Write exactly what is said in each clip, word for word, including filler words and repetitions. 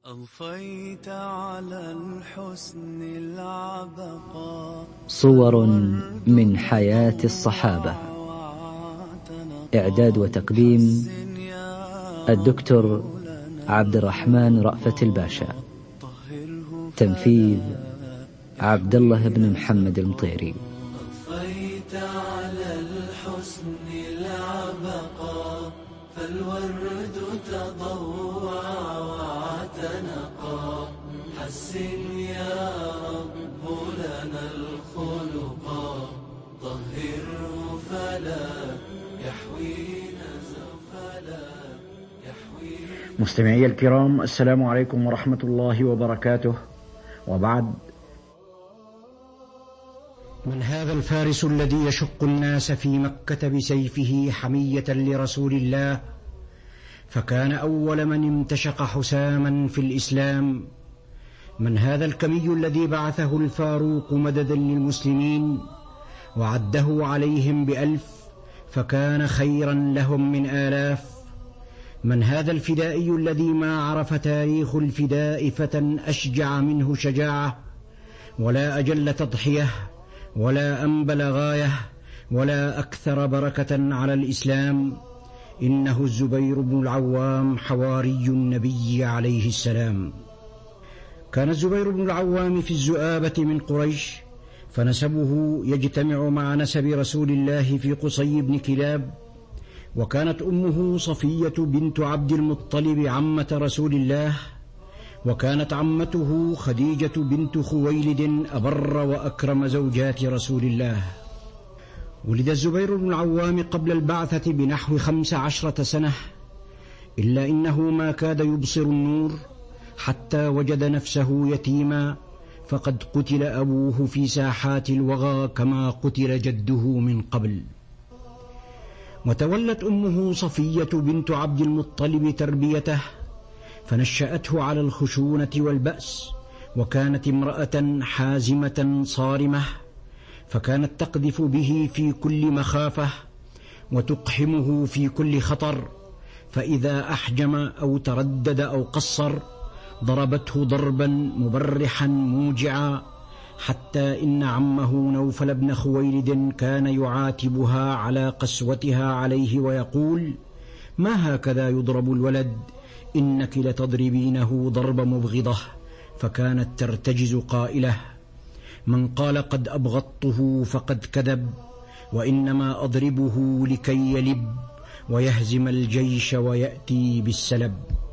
أضفيت على الحسن العبقى صور من حياة الصحابة. إعداد وتقديم الدكتور عبد الرحمن رأفت الباشا. تنفيذ عبد الله بن محمد المطيري. أضفيت على الحسن العبقى فالورد تضوع واعتنقا حسن يا رب لنا الخلقا طهره فلا يحوينا زفلا يحوينا. مستمعي الكرام، السلام عليكم ورحمة الله وبركاته. وبعد، من هذا الفارس الذي يشق الناس في مكة بسيفه حمية لرسول الله، فكان أول من امتشق حساما في الإسلام؟ من هذا الكمي الذي بعثه الفاروق مددا للمسلمين وعده عليهم بألف فكان خيرا لهم من آلاف؟ من هذا الفدائي الذي ما عرف تاريخ الفداء فتى أشجع منه شجاعة، ولا أجل تضحية، ولا أنبل غاية، ولا أكثر بركة على الإسلام؟ إنه الزبير بن العوام حواري النبي عليه السلام. كان الزبير بن العوام في الزؤابة من قريش، فنسبه يجتمع مع نسب رسول الله في قصي بن كلاب، وكانت أمه صفية بنت عبد المطلب عمة رسول الله، وكانت عمته خديجة بنت خويلد أبر وأكرم زوجات رسول الله. ولد الزبير بن العوام قبل البعثة بنحو خمس عشرة سنة، إلا إنه ما كاد يبصر النور حتى وجد نفسه يتيما، فقد قتل أبوه في ساحات الوغى كما قتل جده من قبل. وتولت أمه صفية بنت عبد المطلب تربيته، فنشأته على الخشونة والبأس، وكانت امرأة حازمة صارمة، فكانت تقذف به في كل مخافة وتقحمه في كل خطر، فإذا أحجم أو تردد أو قصر ضربته ضربا مبرحا موجعا، حتى إن عمه نوفل بن خويلد كان يعاتبها على قسوتها عليه ويقول: ما هكذا يضرب الولد، إنك لتضربينه ضرب مبغضة. فكانت ترتجز قائلة: من قال قد أبغضته فقد كذب، وإنما أضربه لكي يلب ويهزم الجيش ويأتي بالسلب.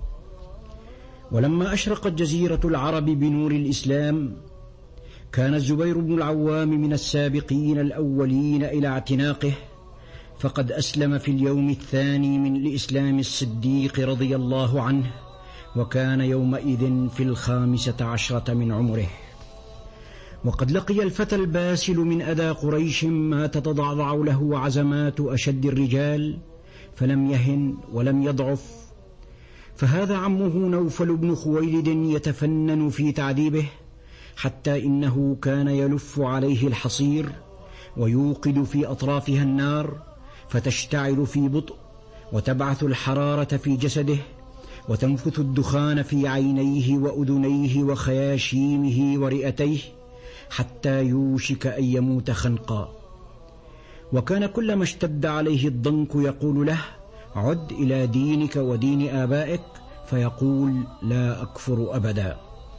ولما أشرقت جزيرة العرب بنور الإسلام، كان الزبير بن العوام من السابقين الأولين إلى اعتناقه، فقد أسلم في اليوم الثاني من الإسلام الصديق رضي الله عنه، وكان يومئذ في الخامسة عشرة من عمره. وقد لقي الفتى الباسل من أذى قريش ما تتضعضع له عزمات أشد الرجال، فلم يهن ولم يضعف. فهذا عمه نوفل بن خويلد يتفنن في تعذيبه، حتى إنه كان يلف عليه الحصير ويوقد في أطرافها النار، فتشتعل في بطء وتبعث الحرارة في جسده، وتنفث الدخان في عينيه وأذنيه وخياشيمه ورئتيه، حتى يوشك أن يموت خنقا. وكان كلما اشتد عليه الضنك يقول له: عد إلى دينك ودين آبائك، فيقول: لا أكفر أبدا.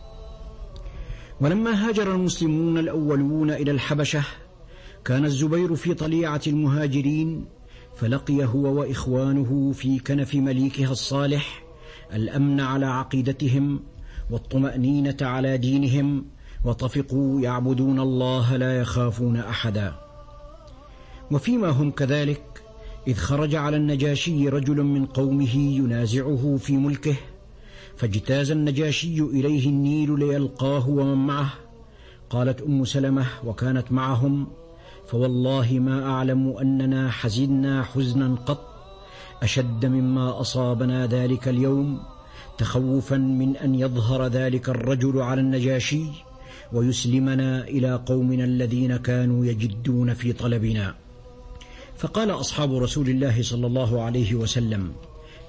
ولما هاجر المسلمون الأولون إلى الحبشة، كان الزبير في طليعة المهاجرين، فلقي هو وإخوانه في كنف مليكها الصالح الأمن على عقيدتهم والطمأنينة على دينهم، وطفقوا يعبدون الله لا يخافون أحدا. وفيما هم كذلك، إذ خرج على النجاشي رجل من قومه ينازعه في ملكه، فاجتاز النجاشي إليه النيل ليلقاه ومن معه. قالت أم سلمة وكانت معهم: فوالله ما أعلم أننا حزنا حزنا قط أشد مما أصابنا ذلك اليوم، تخوفا من أن يظهر ذلك الرجل على النجاشي ويسلمنا إلى قومنا الذين كانوا يجدون في طلبنا. فقال أصحاب رسول الله صلى الله عليه وسلم: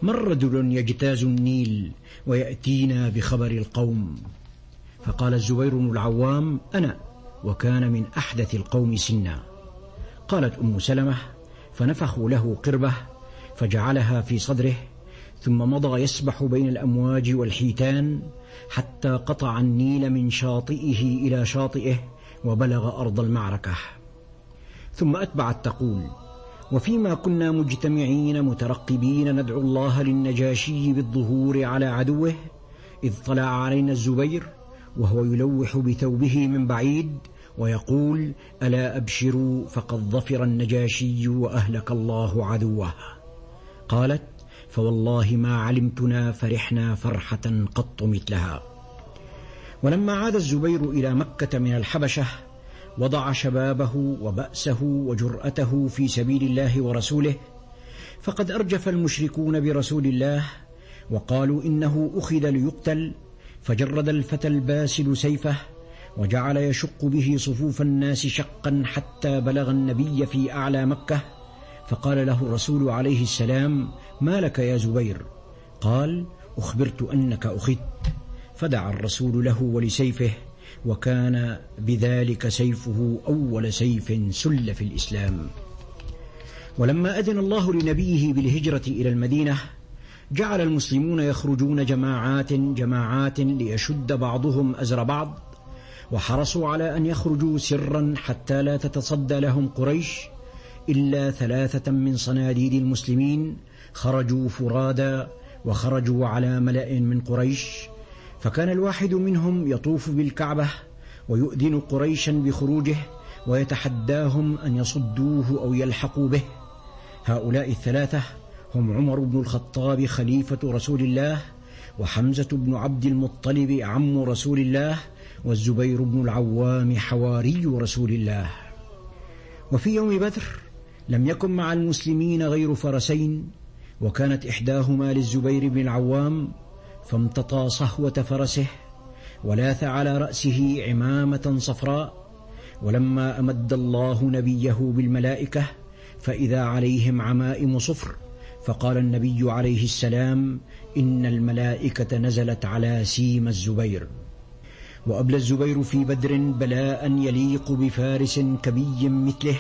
من رجل يجتاز النيل ويأتينا بخبر القوم؟ فقال الزبير بن العوام: أنا، وكان من أحدث القوم سنا. قالت أم سلمة: فنفخوا له قربة فجعلها في صدره، ثم مضى يسبح بين الأمواج والحيتان حتى قطع النيل من شاطئه إلى شاطئه وبلغ أرض المعركة. ثم أتبعت تقول: وفيما كنا مجتمعين مترقبين ندعو الله للنجاشي بالظهور على عدوه، إذ طلع علينا الزبير وهو يلوح بثوبه من بعيد ويقول: ألا أبشروا فقد ظفر النجاشي وأهلك الله عدوه. قالت: فوالله ما علمتنا فرحنا فرحة قط مثلها. ولما عاد الزبير إلى مكة من الحبشة وضع شبابه وبأسه وجرأته في سبيل الله ورسوله، فقد أرجف المشركون برسول الله وقالوا إنه أخذ ليقتل، فجرد الفتى الباسل سيفه وجعل يشق به صفوف الناس شقا حتى بلغ النبي في أعلى مكة، فقال له الرسول عليه السلام: ما لك يا زبير؟ قال: أخبرت أنك أخذت. فدعا الرسول له ولسيفه، وكان بذلك سيفه أول سيف سل في الإسلام. ولما أذن الله لنبيه بالهجرة إلى المدينة جعل المسلمون يخرجون جماعات جماعات ليشد بعضهم أزر بعض، وحرصوا على أن يخرجوا سرا حتى لا تتصدى لهم قريش، إلا ثلاثة من صناديد المسلمين خرجوا فرادا وخرجوا على ملأ من قريش، فكان الواحد منهم يطوف بالكعبة ويؤذن قريشا بخروجه ويتحداهم أن يصدوه أو يلحقوا به. هؤلاء الثلاثة هم عمر بن الخطاب خليفة رسول الله، وحمزة بن عبد المطلب عم رسول الله، والزبير بن العوام حواري رسول الله. وفي يوم بدر لم يكن مع المسلمين غير فرسين، وكانت إحداهما للزبير بن العوام، فامتطى صهوة فرسه ولاث على رأسه عمامة صفراء. ولما أمد الله نبيه بالملائكة فإذا عليهم عمائم صفر، فقال النبي عليه السلام: إن الملائكة نزلت على سيم الزبير. وأبلى الزبير في بدر بلاء يليق بفارس كبي مثله،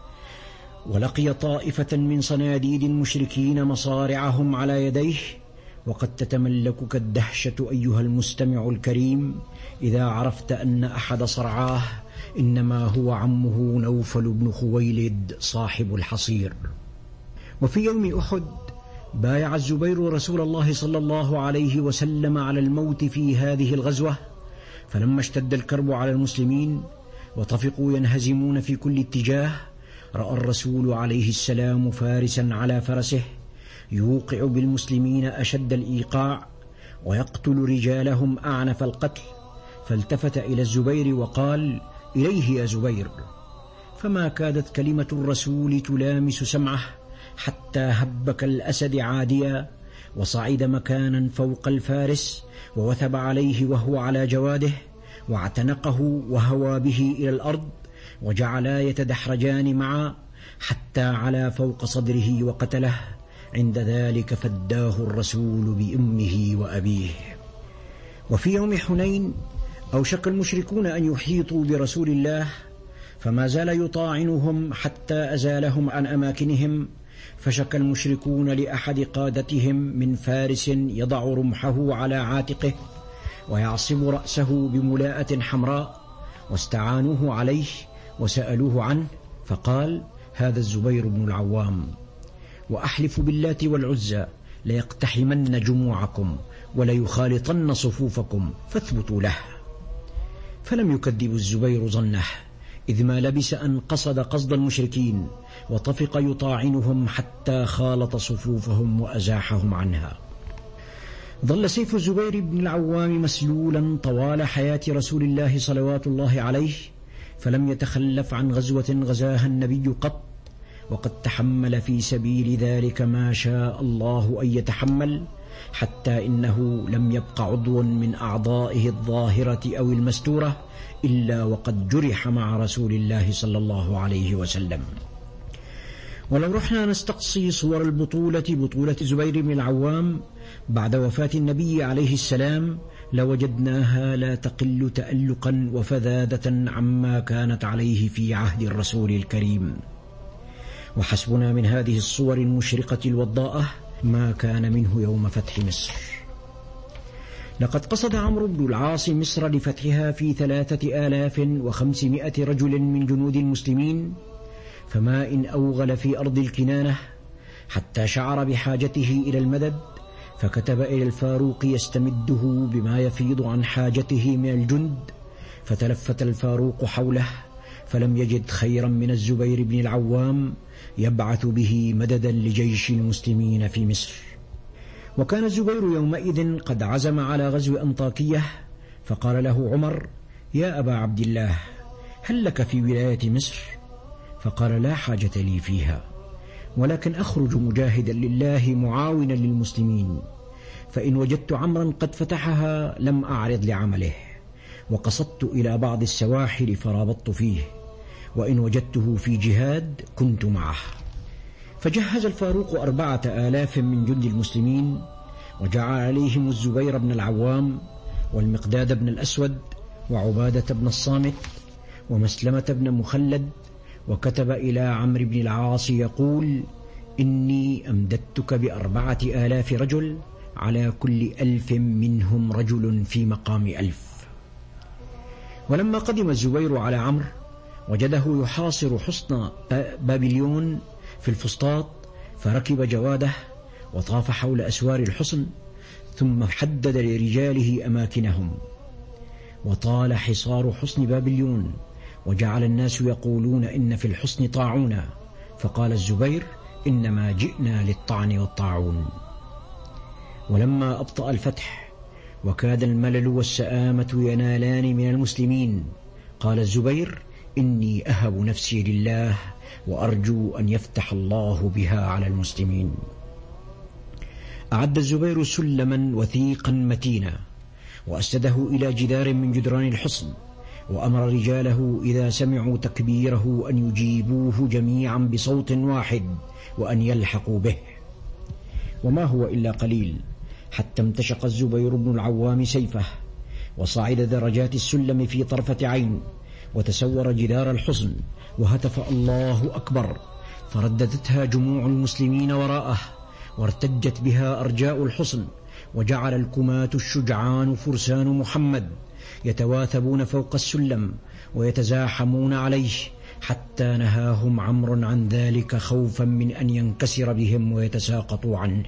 ولقي طائفة من صناديد المشركين مصارعهم على يديه. وقد تتملكك الدهشة أيها المستمع الكريم إذا عرفت أن أحد صرعاه إنما هو عمه نوفل بن خويلد صاحب الحصير. وفي يوم أحد بايع الزبير رسول الله صلى الله عليه وسلم على الموت في هذه الغزوة، فلما اشتد الكرب على المسلمين وطفقوا ينهزمون في كل اتجاه، رأى الرسول عليه السلام فارسا على فرسه يوقع بالمسلمين أشد الإيقاع ويقتل رجالهم أعنف القتل، فالتفت إلى الزبير وقال: إليه يا زبير. فما كادت كلمة الرسول تلامس سمعه حتى هب كالأسد عاديا، وصعد مكانا فوق الفارس ووثب عليه وهو على جواده، واعتنقه وهوى به إلى الأرض، وجعلا يتدحرجان معا حتى علا فوق صدره وقتله. عند ذلك فداه الرسول بأمه وأبيه. وفي يوم حنين أوشك المشركون أن يحيطوا برسول الله، فما زال يطاعنهم حتى أزالهم عن أماكنهم، فشك المشركون لأحد قادتهم من فارس يضع رمحه على عاتقه ويعصب رأسه بملاءة حمراء، واستعانوه عليه وسألوه عنه، فقال: هذا الزبير بن العوام، وأحلف باللات والعزى ليقتحمن جموعكم وليخالطن صفوفكم فاثبتوا له. فلم يكذب الزبير ظنه، إذ ما لبس أن قصد قصد المشركين وطفق يطاعنهم حتى خالط صفوفهم وأزاحهم عنها. ظل سيف الزبير بن العوام مسلولا طوال حياة رسول الله صلوات الله عليه، فلم يتخلف عن غزوة غزاها النبي قط، وقد تحمل في سبيل ذلك ما شاء الله أن يتحمل، حتى إنه لم يبق عضو من أعضائه الظاهرة أو المستورة إلا وقد جرح مع رسول الله صلى الله عليه وسلم. ولو رحنا نستقصي صور البطولة بطولة زبير بن العوام بعد وفاة النبي عليه السلام لوجدناها لا تقل تألقا وفذاذة عما كانت عليه في عهد الرسول الكريم. وحسبنا من هذه الصور المشرقة الوضاءة ما كان منه يوم فتح مصر. لقد قصد عمرو بن العاص مصر لفتحها في ثلاثة آلاف وخمسمائة رجل من جنود المسلمين، فما إن أوغل في أرض الكنانة حتى شعر بحاجته إلى المدد، فكتب إلى الفاروق يستمده بما يفيض عن حاجته من الجند، فتلفت الفاروق حوله فلم يجد خيرا من الزبير بن العوام يبعث به مددا لجيش المسلمين في مصر. وكان الزبير يومئذ قد عزم على غزو أنطاكية، فقال له عمر: يا أبا عبد الله، هل لك في ولاية مصر؟ فقال: لا حاجة لي فيها، ولكن أخرج مجاهدا لله معاونا للمسلمين، فإن وجدت عمرا قد فتحها لم أعرض لعمله، وقصدت إلى بعض السواحل فرابطت فيه، وإن وجدته في جهاد كنت معه. فجهز الفاروق أربعة آلاف من جند المسلمين، وجعل عليهم الزبير بن العوام والمقداد بن الأسود وعبادة بن الصامت ومسلمة بن مخلد، وكتب إلى عمرو بن العاص يقول: إني أمددتك بأربعة آلاف رجل، على كل ألف منهم رجل في مقام ألف. ولما قدم الزبير على عمرو وجده يحاصر حصن بابليون في الفسطاط، فركب جواده وطاف حول أسوار الحصن، ثم حدد لرجاله أماكنهم. وطال حصار حصن بابليون، وجعل الناس يقولون إن في الحصن طاعونا، فقال الزبير: إنما جئنا للطعن والطاعون. ولما أبطأ الفتح وكاد الملل والسآمة ينالان من المسلمين، قال الزبير: إني أهب نفسي لله، وأرجو أن يفتح الله بها على المسلمين. أعد الزبير سلما وثيقا متينا، وأسنده إلى جدار من جدران الحصن، وأمر رجاله إذا سمعوا تكبيره أن يجيبوه جميعا بصوت واحد وأن يلحقوا به. وما هو إلا قليل حتى امتشق الزبير بن العوام سيفه، وصعد درجات السلم في طرفة عين، وتسور جدار الحصن، وهتف: الله أكبر! فرددتها جموع المسلمين وراءه، وارتجت بها أرجاء الحصن، وجعل الكماة الشجعان فرسان محمد يتواثبون فوق السلم ويتزاحمون عليه، حتى نهاهم عمرو عن ذلك خوفا من أن ينكسر بهم ويتساقطوا عنه.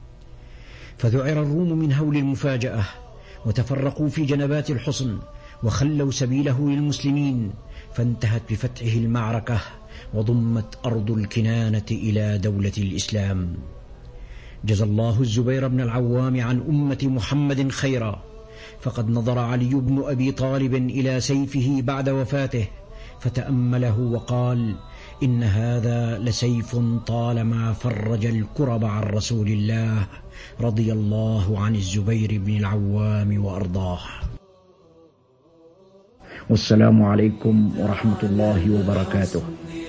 فذعر الروم من هول المفاجأة، وتفرقوا في جنبات الحصن، وخلوا سبيله للمسلمين، فانتهت بفتحه المعركة، وضمت أرض الكنانة إلى دولة الإسلام. جزى الله الزبير بن العوام عن أمة محمد خيرا، فقد نظر علي بن أبي طالب إلى سيفه بعد وفاته فتأمله وقال: إن هذا لسيف طالما فرج الكرب عن رسول الله، رضي الله عن الزبير بن العوام وأرضاه. والسلام عليكم ورحمة الله وبركاته.